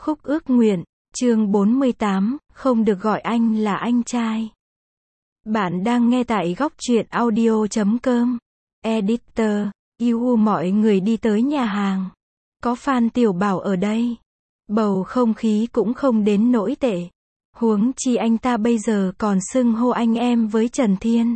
Khúc ước nguyện, chương 48, không được gọi anh là anh trai. Bạn đang nghe tại góc truyện audio.com. Editor, yêu mọi người đi tới nhà hàng. Có Phan Tiểu Bảo ở đây. Bầu không khí cũng không đến nỗi tệ. Huống chi anh ta bây giờ còn xưng hô anh em với Trần Thiên.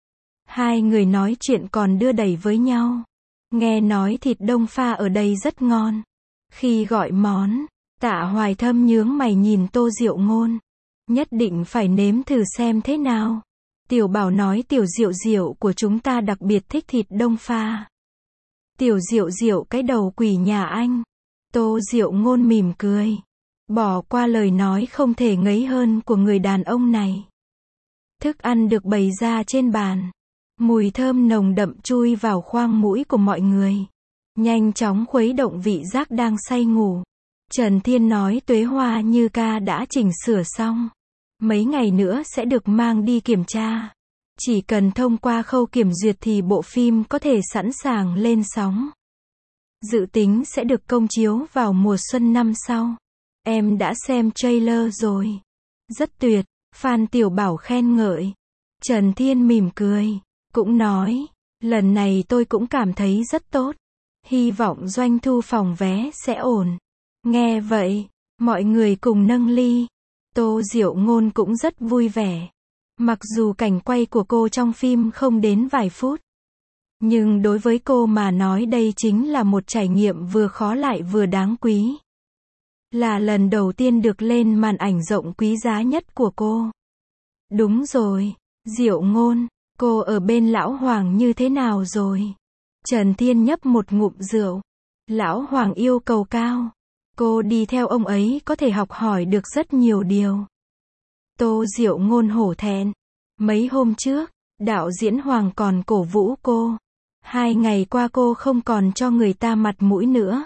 Hai người nói chuyện còn đưa đẩy với nhau. Nghe nói thịt đông pha ở đây rất ngon. Khi gọi món, Tạ Hoài Thâm nhướng mày nhìn Tô Diệu Ngôn. Nhất định phải nếm thử xem thế nào. Tiểu Bảo nói Tiểu Diệu Diệu của chúng ta đặc biệt thích thịt đông pha. Tiểu Diệu Diệu cái đầu quỷ nhà anh. Tô Diệu Ngôn mỉm cười. Bỏ qua lời nói không thể ngấy hơn của người đàn ông này. Thức ăn được bày ra trên bàn. Mùi thơm nồng đậm chui vào khoang mũi của mọi người. Nhanh chóng khuấy động vị giác đang say ngủ. Trần Thiên nói Tuế Hoa Như Ca đã chỉnh sửa xong. Mấy ngày nữa sẽ được mang đi kiểm tra. Chỉ cần thông qua khâu kiểm duyệt thì bộ phim có thể sẵn sàng lên sóng. Dự tính sẽ được công chiếu vào mùa xuân năm sau. Em đã xem trailer rồi. Rất tuyệt, Phan Tiểu Bảo khen ngợi. Trần Thiên mỉm cười, cũng nói, lần này tôi cũng cảm thấy rất tốt. Hy vọng doanh thu phòng vé sẽ ổn. Nghe vậy, mọi người cùng nâng ly. Tô Diệu Ngôn cũng rất vui vẻ. Mặc dù cảnh quay của cô trong phim không đến vài phút. Nhưng đối với cô mà nói đây chính là một trải nghiệm vừa khó lại vừa đáng quý. Là lần đầu tiên được lên màn ảnh rộng quý giá nhất của cô. Đúng rồi, Diệu Ngôn, cô ở bên Lão Hoàng như thế nào rồi? Trần Thiên nhấp một ngụm rượu. Lão Hoàng yêu cầu cao. Cô đi theo ông ấy có thể học hỏi được rất nhiều điều. Tô Diệu Ngôn hổ thẹn. Mấy hôm trước, đạo diễn Hoàng còn cổ vũ cô. 2 ngày qua cô không còn cho người ta mặt mũi nữa.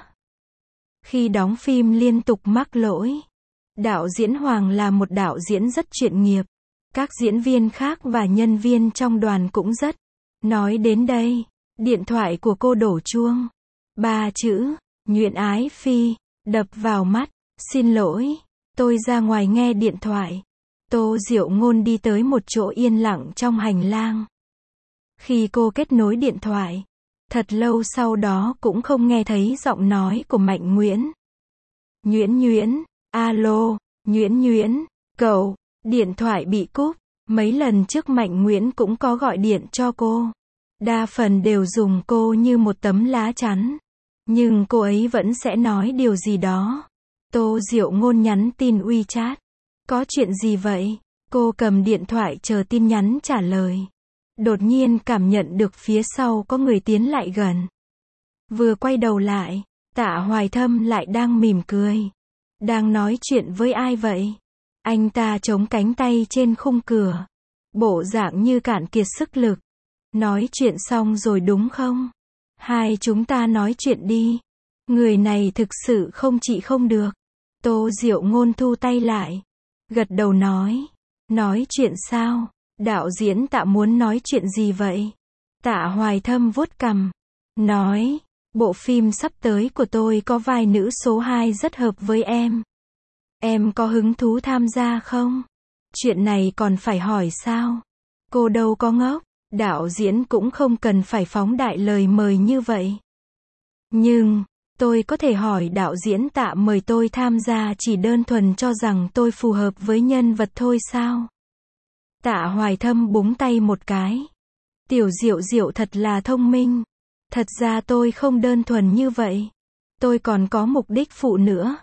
Khi đóng phim liên tục mắc lỗi. Đạo diễn Hoàng là một đạo diễn rất chuyên nghiệp. Các diễn viên khác và nhân viên trong đoàn cũng rất. Nói đến đây, điện thoại của cô đổ chuông. 3 chữ, Nhuyễn Ái Phi, đập vào mắt. Xin lỗi, tôi ra ngoài nghe điện thoại. Tô Diệu Ngôn đi tới một chỗ yên lặng trong hành lang. Khi cô kết nối điện thoại, thật lâu sau đó cũng không nghe thấy giọng nói của Mạnh Nguyễn. Nhuyễn Nhuyễn, alo, Nhuyễn Nhuyễn, cậu, điện thoại bị cúp. Mấy lần trước Mạnh Nguyễn cũng có gọi điện cho cô. Đa phần đều dùng cô như một tấm lá chắn. Nhưng cô ấy vẫn sẽ nói điều gì đó. Tô Diệu Ngôn nhắn tin WeChat. Có chuyện gì vậy? Cô cầm điện thoại chờ tin nhắn trả lời. Đột nhiên cảm nhận được phía sau có người tiến lại gần. Vừa quay đầu lại, Tạ Hoài Thâm lại đang mỉm cười. Đang nói chuyện với ai vậy? Anh ta chống cánh tay trên khung cửa. Bộ dạng như cạn kiệt sức lực. Nói chuyện xong rồi đúng không? Hai chúng ta nói chuyện đi. Người này thực sự không trị không được. Tô Diệu Ngôn thu tay lại. Gật đầu nói. Nói chuyện sao? Đạo diễn Tạ muốn nói chuyện gì vậy? Tạ Hoài Thâm vuốt cằm. Nói. Bộ phim sắp tới của tôi có vai nữ số 2 rất hợp với em. Em có hứng thú tham gia không? Chuyện này còn phải hỏi sao? Cô đâu có ngốc. Đạo diễn cũng không cần phải phóng đại lời mời như vậy. Nhưng, tôi có thể hỏi đạo diễn Tạ mời tôi tham gia chỉ đơn thuần cho rằng tôi phù hợp với nhân vật thôi sao? Tạ Hoài Thâm búng tay một cái. Tiểu Diệu Diệu thật là thông minh. Thật ra tôi không đơn thuần như vậy. Tôi còn có mục đích phụ nữa.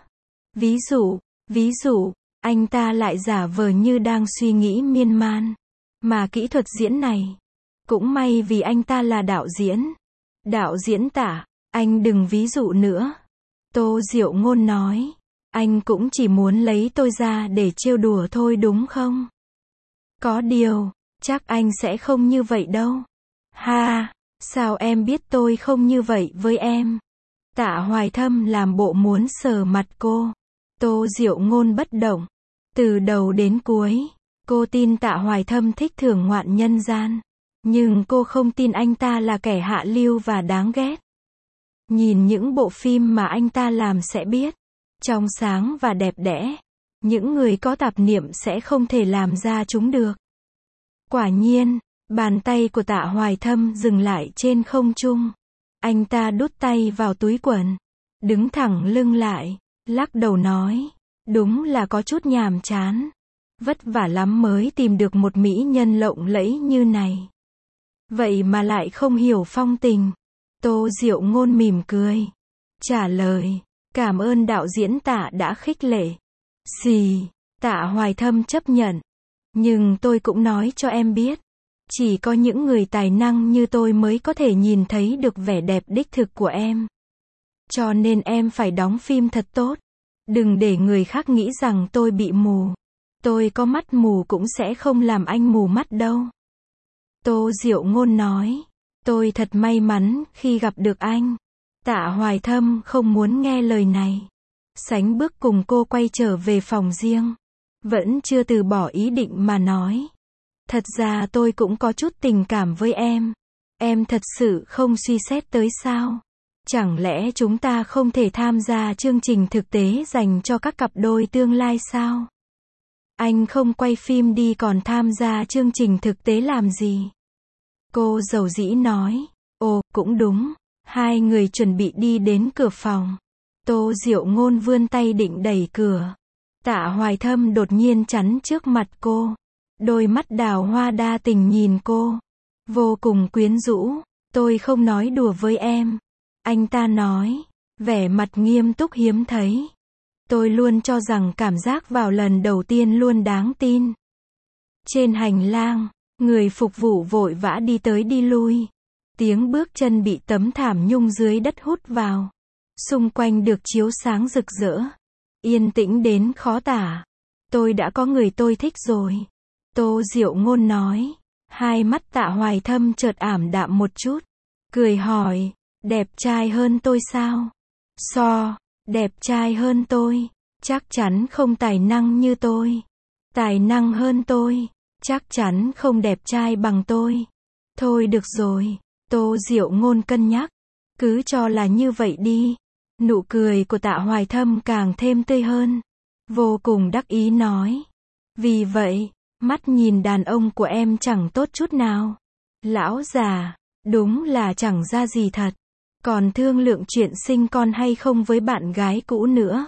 Ví dụ, anh ta lại giả vờ như đang suy nghĩ miên man. Mà kỹ thuật diễn này. Cũng may vì anh ta là đạo diễn. Đạo diễn Tạ, anh đừng ví dụ nữa. Tô Diệu Ngôn nói. Anh cũng chỉ muốn lấy tôi ra để trêu đùa thôi đúng không? Có điều, chắc anh sẽ không như vậy đâu. Ha, sao em biết tôi không như vậy với em? Tạ Hoài Thâm làm bộ muốn sờ mặt cô. Tô Diệu Ngôn bất động. Từ đầu đến cuối, cô tin Tạ Hoài Thâm thích thưởng ngoạn nhân gian. Nhưng cô không tin anh ta là kẻ hạ lưu và đáng ghét. Nhìn những bộ phim mà anh ta làm sẽ biết. trong sáng và đẹp đẽ. Những người có tạp niệm sẽ không thể làm ra chúng được. Quả nhiên, bàn tay của Tạ Hoài Thâm dừng lại trên không trung. Anh ta đút tay vào túi quần, đứng thẳng lưng lại, lắc đầu nói, đúng là có chút nhàm chán. Vất vả lắm mới tìm được một mỹ nhân lộng lẫy như này. Vậy mà lại không hiểu phong tình. Tô Diệu Ngôn mỉm cười, trả lời, cảm ơn đạo diễn Tạ đã khích lệ. Xì, Tạ Hoài Thâm chấp nhận. Nhưng tôi cũng nói cho em biết, chỉ có những người tài năng như tôi mới có thể nhìn thấy được vẻ đẹp đích thực của em. Cho nên em phải đóng phim thật tốt. Đừng để người khác nghĩ rằng tôi bị mù. Tôi có mắt mù cũng sẽ không làm anh mù mắt đâu. Tô Diệu Ngôn nói, tôi thật may mắn khi gặp được anh. Tạ Hoài Thâm không muốn nghe lời này. Sánh bước cùng cô quay trở về phòng riêng. Vẫn chưa từ bỏ ý định mà nói. Thật ra tôi cũng có chút tình cảm với em. Em thật sự không suy xét tới sao? Chẳng lẽ chúng ta không thể tham gia chương trình thực tế dành cho các cặp đôi tương lai sao? Anh không quay phim đi còn tham gia chương trình thực tế làm gì? Cô dầu dĩ nói. Ồ, cũng đúng. Hai người chuẩn bị đi đến cửa phòng. Tô Diệu Ngôn vươn tay định đẩy cửa. Tạ Hoài Thâm đột nhiên chắn trước mặt cô. Đôi mắt đào hoa đa tình nhìn cô. Vô cùng quyến rũ. Tôi không nói đùa với em. Anh ta nói. Vẻ mặt nghiêm túc hiếm thấy. Tôi luôn cho rằng cảm giác vào lần đầu tiên luôn đáng tin. Trên hành lang, người phục vụ vội vã đi tới đi lui. Tiếng bước chân bị tấm thảm nhung dưới đất hút vào. Xung quanh được chiếu sáng rực rỡ. Yên tĩnh đến khó tả. Tôi đã có người tôi thích rồi. Tô Diệu Ngôn nói. Hai mắt Tạ Hoài Thâm chợt ảm đạm một chút. Cười hỏi, đẹp trai hơn tôi sao? Đẹp trai hơn tôi. Chắc chắn không tài năng như tôi. Tài năng hơn tôi. Chắc chắn không đẹp trai bằng tôi. Thôi được rồi. Tô Diệu Ngôn cân nhắc. Cứ cho là như vậy đi. Nụ cười của Tạ Hoài Thâm càng thêm tươi hơn. Vô cùng đắc ý nói. Vì vậy, mắt nhìn đàn ông của em chẳng tốt chút nào. Lão già, đúng là chẳng ra gì thật. Còn thương lượng chuyện sinh con hay không với bạn gái cũ nữa.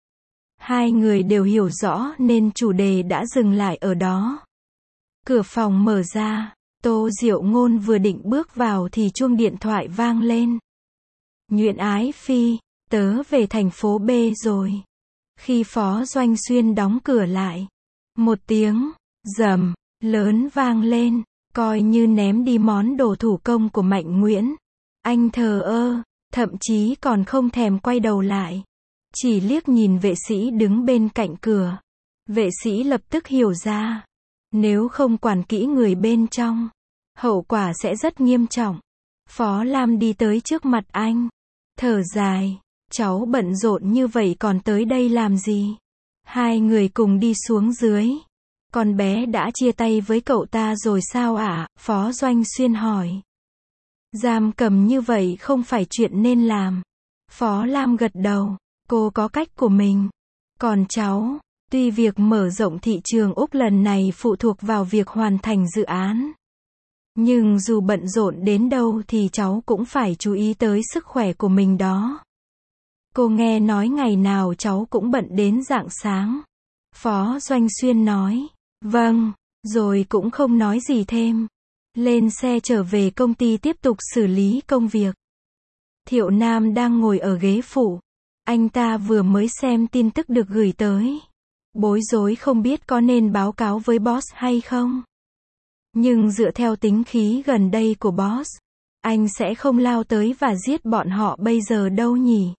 Hai người đều hiểu rõ nên chủ đề đã dừng lại ở đó. Cửa phòng mở ra. Tô Diệu Ngôn vừa định bước vào thì chuông điện thoại vang lên. Nhuyễn Ái Phi, tớ về thành phố B rồi. Khi Phó Doanh Xuyên đóng cửa lại, một tiếng rầm lớn vang lên, coi như ném đi món đồ thủ công của Mạnh Nguyễn. Anh thờ ơ, thậm chí còn không thèm quay đầu lại, chỉ liếc nhìn vệ sĩ đứng bên cạnh cửa. Vệ sĩ lập tức hiểu ra, nếu không quản kỹ người bên trong, hậu quả sẽ rất nghiêm trọng. Phó Lam đi tới trước mặt anh, thở dài, cháu bận rộn như vậy còn tới đây làm gì? Hai người cùng đi xuống dưới. Con bé đã chia tay với cậu ta rồi sao ạ? Phó Doanh Xuyên hỏi. Giam cầm như vậy không phải chuyện nên làm. Phó Lam gật đầu, cô có cách của mình. Còn cháu, tuy việc mở rộng thị trường Úc lần này phụ thuộc vào việc hoàn thành dự án. Nhưng dù bận rộn đến đâu thì cháu cũng phải chú ý tới sức khỏe của mình đó. Cô nghe nói ngày nào cháu cũng bận đến rạng sáng. Phó Doanh Xuyên nói. Vâng, rồi cũng không nói gì thêm. Lên xe trở về công ty tiếp tục xử lý công việc. Thiệu Nam đang ngồi ở ghế phụ. Anh ta vừa mới xem tin tức được gửi tới. Bối rối không biết có nên báo cáo với boss hay không. Nhưng dựa theo tính khí gần đây của boss, anh sẽ không lao tới và giết bọn họ bây giờ đâu nhỉ.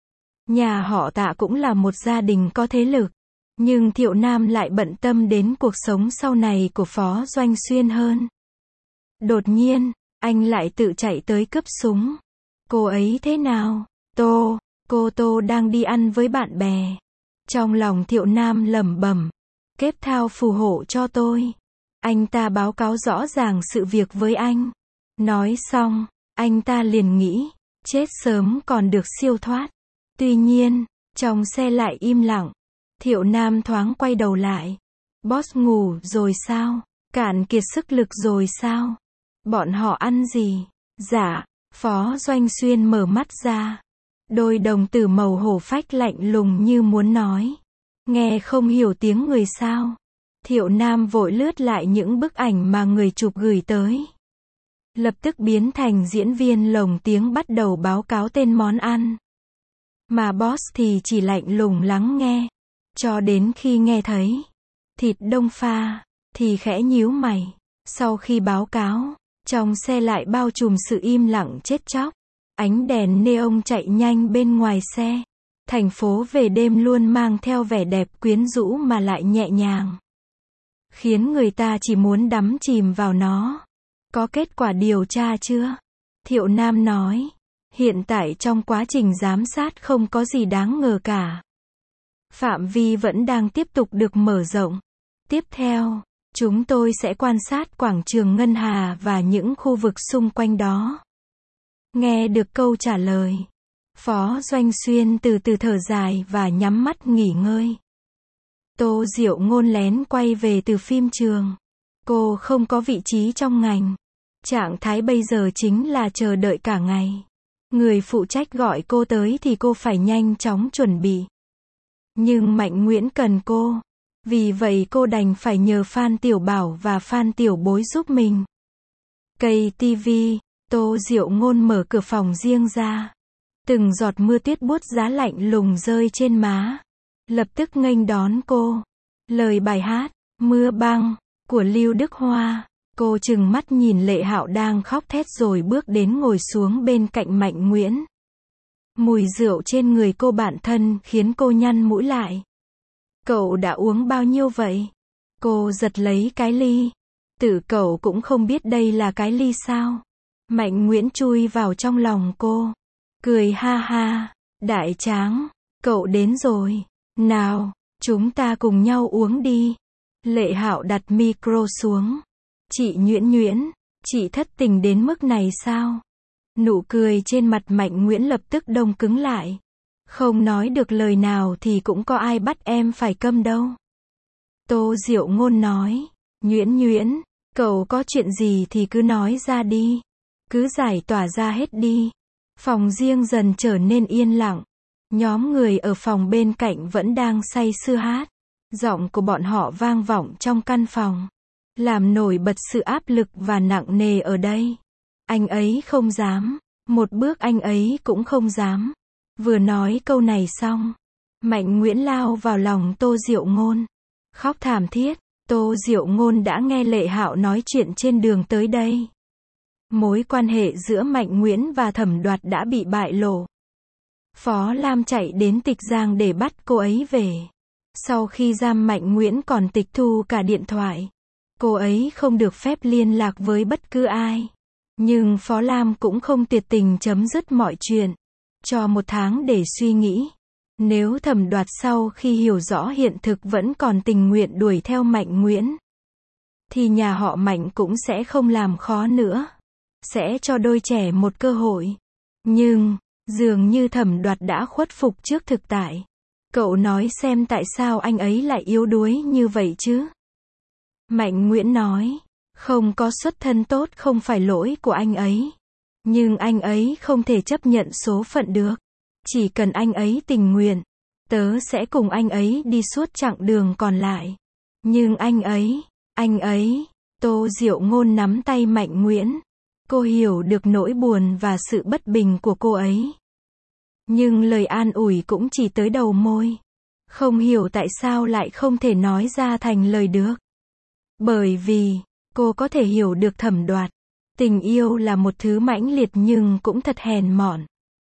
Nhà họ Tạ cũng là một gia đình có thế lực. Nhưng Thiệu Nam lại bận tâm đến cuộc sống sau này của Phó Doanh Xuyên hơn. Đột nhiên, anh lại tự chạy tới cướp súng. Cô ấy thế nào? Cô Tô đang đi ăn với bạn bè. Trong lòng Thiệu Nam lẩm bẩm. Kết thao phù hộ cho tôi. Anh ta báo cáo rõ ràng sự việc với anh. Nói xong, anh ta liền nghĩ, chết sớm còn được siêu thoát. Tuy nhiên, Trong xe lại im lặng. Thiệu Nam thoáng quay đầu lại. Boss ngủ rồi sao? Cạn kiệt sức lực rồi sao? Bọn họ ăn gì? Dạ, Phó Doanh Xuyên mở mắt ra. Đôi đồng tử màu hổ phách lạnh lùng như muốn nói. Nghe không hiểu tiếng người sao? Thiệu Nam vội lướt lại những bức ảnh mà người chụp gửi tới. Lập tức biến thành diễn viên lồng tiếng bắt đầu báo cáo tên món ăn. Mà boss thì chỉ lạnh lùng lắng nghe. Cho đến khi nghe thấy thịt đông pha, thì khẽ nhíu mày. Sau khi báo cáo, trong xe lại bao trùm sự im lặng chết chóc. Ánh đèn neon chạy nhanh bên ngoài xe. Thành phố về đêm luôn mang theo vẻ đẹp quyến rũ mà lại nhẹ nhàng. Khiến người ta chỉ muốn đắm chìm vào nó. Có kết quả điều tra chưa? Thiệu Nam nói. Hiện tại trong quá trình giám sát không có gì đáng ngờ cả. Phạm vi vẫn đang tiếp tục được mở rộng. Tiếp theo, chúng tôi sẽ quan sát quảng trường Ngân Hà và những khu vực xung quanh đó. Nghe được câu trả lời, Phó Doanh Xuyên từ từ thở dài và nhắm mắt nghỉ ngơi. Tô Diệu Ngôn lén quay về từ phim trường. Cô không có vị trí trong ngành. Trạng thái bây giờ chính là chờ đợi cả ngày. Người phụ trách gọi cô tới thì cô phải nhanh chóng chuẩn bị. Nhưng Mạnh Nguyễn cần cô. Vì vậy cô đành phải nhờ Phan Tiểu Bảo và Phan Tiểu Bối giúp mình. Cây TV, Tô Diệu Ngôn mở cửa phòng riêng ra. Từng giọt mưa tuyết buốt giá lạnh lùng rơi trên má. Lập tức nghênh đón cô. Lời bài hát, Mưa băng, của Lưu Đức Hoa. Cô trừng mắt nhìn Lệ Hạo đang khóc thét rồi bước đến ngồi xuống bên cạnh Mạnh Nguyễn. Mùi rượu trên người cô bạn thân khiến cô nhăn mũi lại. Cậu đã uống bao nhiêu vậy? Cô giật lấy cái ly. Tự cậu cũng không biết đây là cái ly sao? Mạnh Nguyễn chui vào trong lòng cô. Cười ha ha. Đại tráng, cậu đến rồi. Nào, chúng ta cùng nhau uống đi. Lệ Hạo đặt micro xuống. Chị Nhuyễn Nhuyễn, chị thất tình đến mức này sao? Nụ cười trên mặt Mạnh Nguyễn lập tức đông cứng lại. Không nói được lời nào thì cũng có ai bắt em phải câm đâu. Tô Diệu Ngôn nói. Nhuyễn Nhuyễn, cậu có chuyện gì thì cứ nói ra đi. Cứ giải tỏa ra hết đi. Phòng riêng dần trở nên yên lặng. Nhóm người ở phòng bên cạnh vẫn đang say sưa hát. Giọng của bọn họ vang vọng trong căn phòng. Làm nổi bật sự áp lực và nặng nề ở đây. Anh ấy không dám. Một bước anh ấy cũng không dám. Vừa nói câu này xong, Mạnh Nguyễn lao vào lòng Tô Diệu Ngôn. Khóc thảm thiết. Tô Diệu Ngôn đã nghe Lệ Hạo nói chuyện trên đường tới đây. Mối quan hệ giữa Mạnh Nguyễn và Thẩm Đoạt đã bị bại lộ. Phó Lam chạy đến Tịch Giang để bắt cô ấy về. Sau khi giam Mạnh Nguyễn còn tịch thu cả điện thoại. Cô ấy không được phép liên lạc với bất cứ ai. Nhưng Phó Lam cũng không tuyệt tình chấm dứt mọi chuyện. Cho 1 tháng để suy nghĩ. Nếu Thẩm Đoạt sau khi hiểu rõ hiện thực vẫn còn tình nguyện đuổi theo Mạnh Nguyễn, thì nhà họ Mạnh cũng sẽ không làm khó nữa. Sẽ cho đôi trẻ một cơ hội. Nhưng, dường như Thẩm Đoạt đã khuất phục trước thực tại. Cậu nói xem tại sao anh ấy lại yếu đuối như vậy chứ? Mạnh Nguyễn nói. Không có xuất thân tốt không phải lỗi của anh ấy. Nhưng anh ấy không thể chấp nhận số phận được. Chỉ cần anh ấy tình nguyện, tớ sẽ cùng anh ấy đi suốt chặng đường còn lại. Nhưng anh ấy, Tô Diệu Ngôn nắm tay Mạnh Nguyễn. Cô hiểu được nỗi buồn và sự bất bình của cô ấy. Nhưng lời an ủi cũng chỉ tới đầu môi. Không hiểu tại sao lại không thể nói ra thành lời được. Bởi vì, cô có thể hiểu được Thẩm Đoạt. Tình yêu là một thứ mãnh liệt nhưng cũng thật hèn mọn.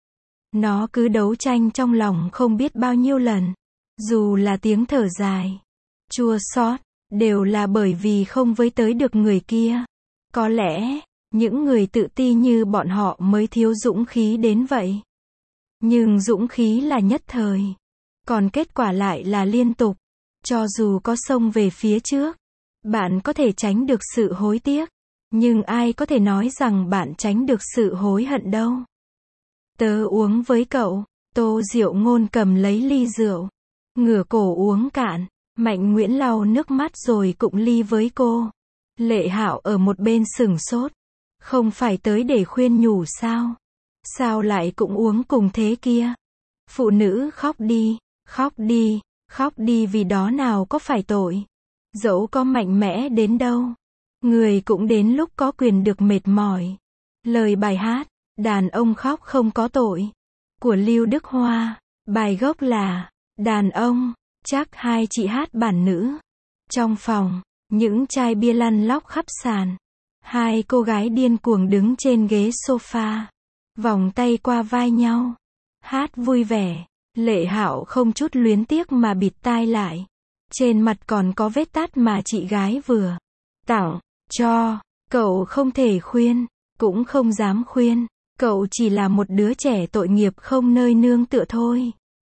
Nó cứ đấu tranh trong lòng không biết bao nhiêu lần. Dù là tiếng thở dài, chua xót, đều là bởi vì không với tới được người kia. Có lẽ, những người tự ti như bọn họ mới thiếu dũng khí đến vậy. Nhưng dũng khí là nhất thời. Còn kết quả lại là liên tục. Cho dù có xông về phía trước, bạn có thể tránh được sự hối tiếc. Nhưng ai có thể nói rằng bạn tránh được sự hối hận đâu. Tớ uống với cậu. Tô Diệu Ngôn cầm lấy ly rượu, ngửa cổ uống cạn. Mạnh Nguyễn lau nước mắt rồi cụng ly với cô. Lệ Hạo ở một bên sửng sốt. Không phải tới để khuyên nhủ sao? Sao lại cũng uống cùng thế kia? Phụ nữ khóc đi, khóc đi, khóc đi vì đó nào có phải tội. Dẫu có mạnh mẽ đến đâu, người cũng đến lúc có quyền được mệt mỏi. Lời bài hát, đàn ông khóc không có tội, của Lưu Đức Hoa. Bài gốc là, đàn ông, chắc hai chị hát bản nữ. Trong phòng, những chai bia lăn lóc khắp sàn. Hai cô gái điên cuồng đứng trên ghế sofa, vòng tay qua vai nhau, hát vui vẻ. Lệ Hạo không chút luyến tiếc mà bịt tai lại. Trên mặt còn có vết tát mà chị gái vừa tặng cho. Cậu không thể khuyên, cũng không dám khuyên. Cậu chỉ là một đứa trẻ tội nghiệp không nơi nương tựa thôi.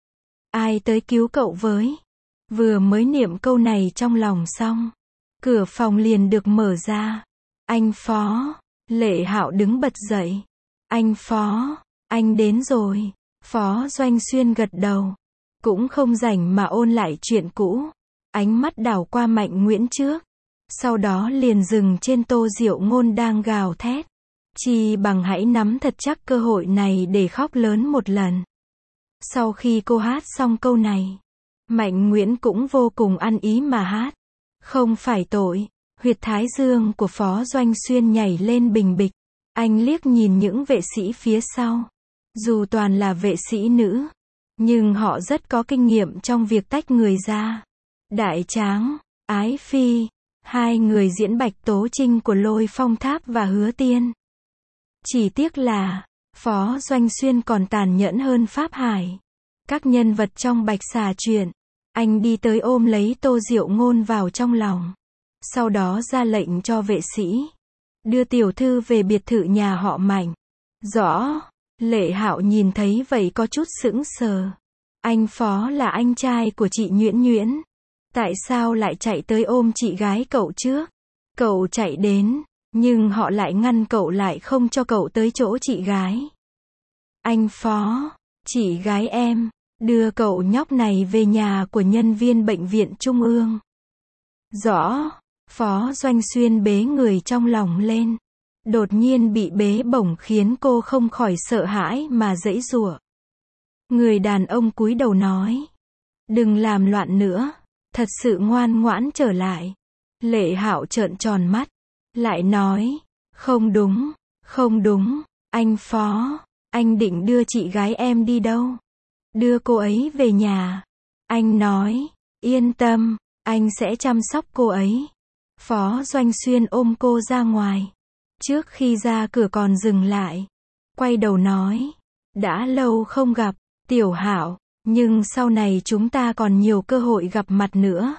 Ai tới cứu cậu với? Vừa mới niệm câu này trong lòng xong, cửa phòng liền được mở ra. Anh Phó. Lệ Hạo đứng bật dậy. Anh Phó, anh đến rồi. Phó Doanh Xuyên gật đầu. Cũng không rảnh mà ôn lại chuyện cũ. Ánh mắt đảo qua Mạnh Nguyễn trước. Sau đó liền dừng trên Tô Diệu Ngôn đang gào thét. Chi bằng hãy nắm thật chắc cơ hội này để khóc lớn một lần. Sau khi cô hát xong câu này, Mạnh Nguyễn cũng vô cùng ăn ý mà hát. Không phải tội. Huyệt thái dương của Phó Doanh Xuyên nhảy lên bình bịch. Anh liếc nhìn những vệ sĩ phía sau. Dù toàn là vệ sĩ nữ, nhưng họ rất có kinh nghiệm trong việc tách người ra. Đại Tráng, Ái Phi, hai người diễn Bạch Tố Trinh của Lôi Phong Tháp và Hứa Tiên. Chỉ tiếc là, Phó Doanh Xuyên còn tàn nhẫn hơn Pháp Hải. Các nhân vật trong Bạch Xà truyện, anh đi tới ôm lấy Tô Diệu Ngôn vào trong lòng. Sau đó ra lệnh cho vệ sĩ đưa tiểu thư về biệt thự nhà họ Mạnh. Rõ. Lệ Hạo nhìn thấy vậy có chút sững sờ. Anh Phó là anh trai của chị Nhuyễn Nhuyễn. Tại sao lại chạy tới ôm chị gái cậu trước? Cậu chạy đến, nhưng họ lại ngăn cậu lại không cho cậu tới chỗ chị gái. Anh Phó, chị gái em, đưa cậu nhóc này về nhà của nhân viên bệnh viện Trung ương. Rõ. Phó Doanh Xuyên bế người trong lòng lên. Đột nhiên bị bế bổng khiến cô không khỏi sợ hãi mà giãy giụa. Người đàn ông cúi đầu nói. Đừng làm loạn nữa. Thật sự ngoan ngoãn trở lại. Lệ Hạo trợn tròn mắt. Lại nói. Không đúng. Không đúng. Anh Phó. Anh định đưa chị gái em đi đâu? Đưa cô ấy về nhà. Anh nói. Yên tâm. Anh sẽ chăm sóc cô ấy. Phó Doanh Xuyên ôm cô ra ngoài. Trước khi ra cửa còn dừng lại. Quay đầu nói. Đã lâu không gặp, Tiểu Hạo, nhưng sau này chúng ta còn nhiều cơ hội gặp mặt nữa.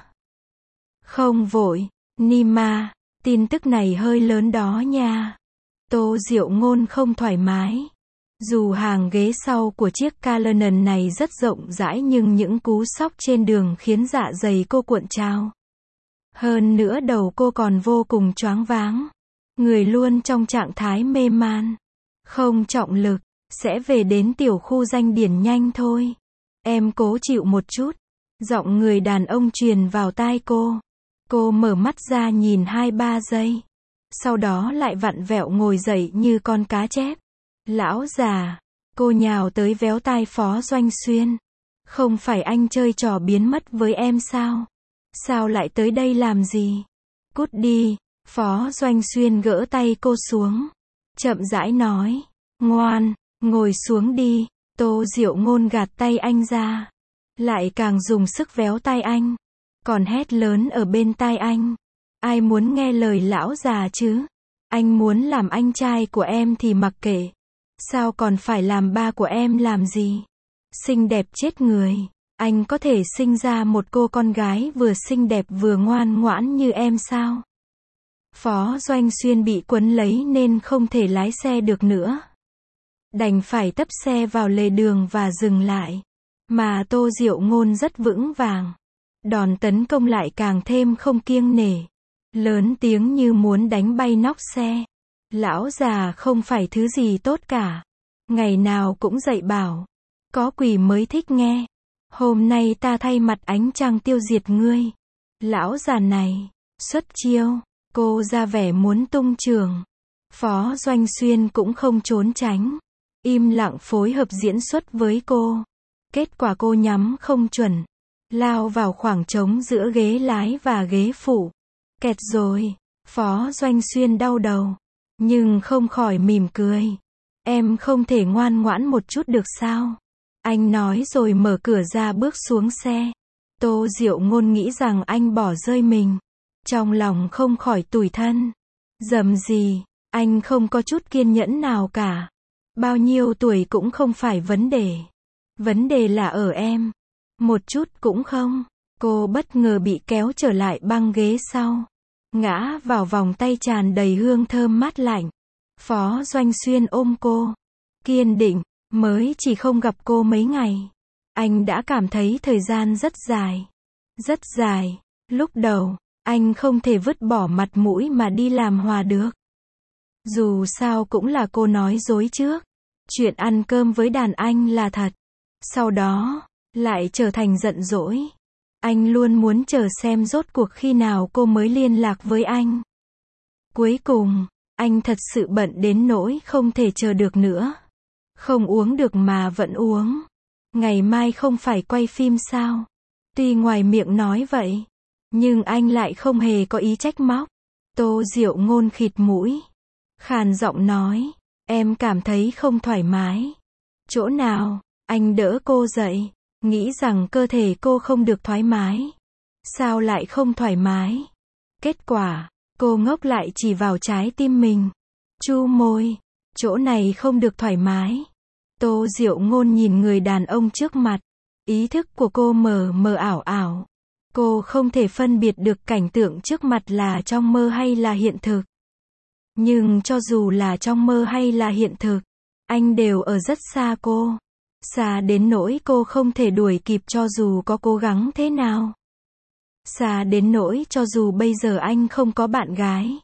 Không vội, Nima, tin tức này hơi lớn đó nha. Tô Diệu Ngôn không thoải mái. Dù hàng ghế sau của chiếc Cullinan này rất rộng rãi nhưng những cú sốc trên đường khiến dạ dày cô cuộn trào. Hơn nữa đầu cô còn vô cùng choáng váng. Người luôn trong trạng thái mê man. Không trọng lực, sẽ về đến tiểu khu Danh Điển nhanh thôi. Em cố chịu một chút. Giọng người đàn ông truyền vào tai cô. Cô mở mắt ra nhìn 2-3 giây. Sau đó lại vặn vẹo ngồi dậy như con cá chép. Lão già, cô nhào tới véo tai Phó Doanh Xuyên. Không phải anh chơi trò biến mất với em sao? Sao lại tới đây làm gì? Cút đi. Phó Doanh Xuyên gỡ tay cô xuống. Chậm rãi nói. Ngoan, ngồi xuống đi. Tô Diệu Ngôn gạt tay anh ra. Lại càng dùng sức véo tai anh. Còn hét lớn ở bên tai anh. Ai muốn nghe lời lão già chứ? Anh muốn làm anh trai của em thì mặc kệ. Sao còn phải làm ba của em làm gì? Xinh đẹp chết người. Anh có thể sinh ra một cô con gái vừa xinh đẹp vừa ngoan ngoãn như em sao? Phó Doanh Xuyên bị quấn lấy nên không thể lái xe được nữa. Đành phải tấp xe vào lề đường và dừng lại. Mà Tô Diệu Ngôn rất vững vàng. Đòn tấn công lại càng thêm không kiêng nể. Lớn tiếng như muốn đánh bay nóc xe. Lão già không phải thứ gì tốt cả. Ngày nào cũng dạy bảo. có quỷ mới thích nghe. Hôm nay ta thay mặt ánh trăng tiêu diệt ngươi. Lão già này, xuất chiêu, cô ra vẻ muốn tung trường. Phó Doanh Xuyên cũng không trốn tránh. Im lặng phối hợp diễn xuất với cô. Kết quả cô nhắm không chuẩn. Lao vào khoảng trống giữa ghế lái và ghế phụ. Kẹt rồi. Phó Doanh Xuyên đau đầu. Nhưng không khỏi mỉm cười. Em không thể ngoan ngoãn một chút được sao? Anh nói rồi mở cửa ra bước xuống xe. Tô Diệu Ngôn nghĩ rằng anh bỏ rơi mình. Trong lòng không khỏi tủi thân. Dầm gì, anh không có chút kiên nhẫn nào cả. Bao nhiêu tuổi cũng không phải vấn đề. Vấn đề là ở em. Một chút cũng không. Cô bất ngờ bị kéo trở lại băng ghế sau. Ngã vào vòng tay tràn đầy hương thơm mát lạnh. Phó Doanh Xuyên ôm cô. Kiên định, mới chỉ không gặp cô mấy ngày. Anh đã cảm thấy thời gian rất dài. Rất dài. Lúc đầu, anh không thể vứt bỏ mặt mũi mà đi làm hòa được. Dù sao cũng là cô nói dối trước. Chuyện ăn cơm với đàn anh là thật. Sau đó, lại trở thành giận dỗi. Anh luôn muốn chờ xem rốt cuộc khi nào cô mới liên lạc với anh. Cuối cùng, anh thật sự bận đến nỗi không thể chờ được nữa. Không uống được mà vẫn uống. Ngày mai không phải quay phim sao? Tuy ngoài miệng nói vậy, nhưng anh lại không hề có ý trách móc. Tô Diệu Ngôn khịt mũi. Khàn giọng nói, em cảm thấy không thoải mái. Chỗ nào? Anh đỡ cô dậy, nghĩ rằng cơ thể cô không được thoải mái. Sao lại không thoải mái? Kết quả, cô ngốc lại chỉ vào trái tim mình. Chu môi, chỗ này không được thoải mái. Tô Diệu Ngôn nhìn người đàn ông trước mặt. Ý thức của cô mờ mờ ảo ảo. Cô không thể phân biệt được cảnh tượng trước mặt là trong mơ hay là hiện thực. Nhưng cho dù là trong mơ hay là hiện thực, anh đều ở rất xa cô. Xa đến nỗi cô không thể đuổi kịp cho dù có cố gắng thế nào. Xa đến nỗi cho dù bây giờ anh không có bạn gái.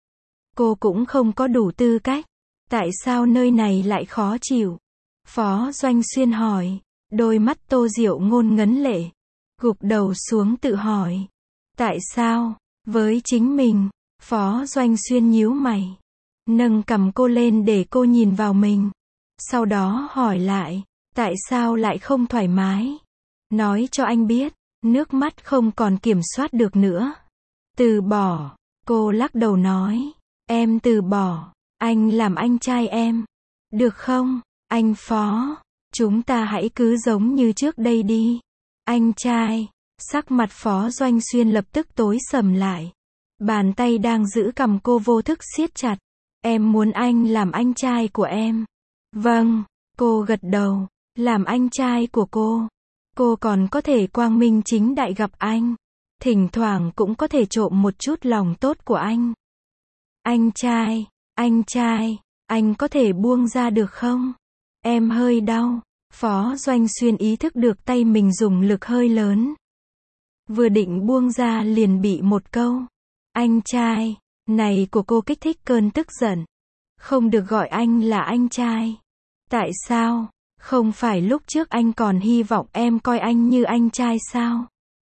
Cô cũng không có đủ tư cách. Tại sao nơi này lại khó chịu? Phó Doanh Xuyên hỏi. Đôi mắt Tô Diệu Ngôn ngấn lệ. Gục đầu xuống tự hỏi. Tại sao? Với chính mình. Phó Doanh Xuyên nhíu mày. Nâng cằm cô lên để cô nhìn vào mình. Sau đó hỏi lại. Tại sao lại không thoải mái? Nói cho anh biết. Nước mắt không còn kiểm soát được nữa. Từ bỏ. Cô lắc đầu nói. Em từ bỏ. Anh làm anh trai em. Được không? Anh Phó. Chúng ta hãy cứ giống như trước đây đi. Anh trai. Sắc mặt Phó Doanh Xuyên lập tức tối sầm lại. Bàn tay đang giữ cằm cô vô thức siết chặt. Em muốn anh làm anh trai của em. Vâng. Cô gật đầu. Làm anh trai của cô. Cô còn có thể quang minh chính đại gặp anh. Thỉnh thoảng cũng có thể trộm một chút lòng tốt của anh. Anh trai. Anh trai. Anh có thể buông ra được không? Em hơi đau. Phó Doanh Xuyên ý thức được tay mình dùng lực hơi lớn. Vừa định buông ra liền bị một câu. Anh trai. Này của cô kích thích cơn tức giận. Không được gọi anh là anh trai. Tại sao? Không phải lúc trước anh còn hy vọng em coi anh như anh trai sao?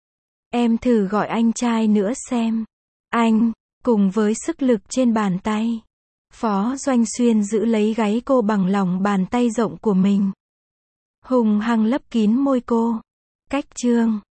Em thử gọi anh trai nữa xem. Anh, cùng với sức lực trên bàn tay. Phó Doanh Xuyên giữ lấy gáy cô bằng lòng bàn tay rộng của mình. Hùng hăng lấp kín môi cô. Cách chương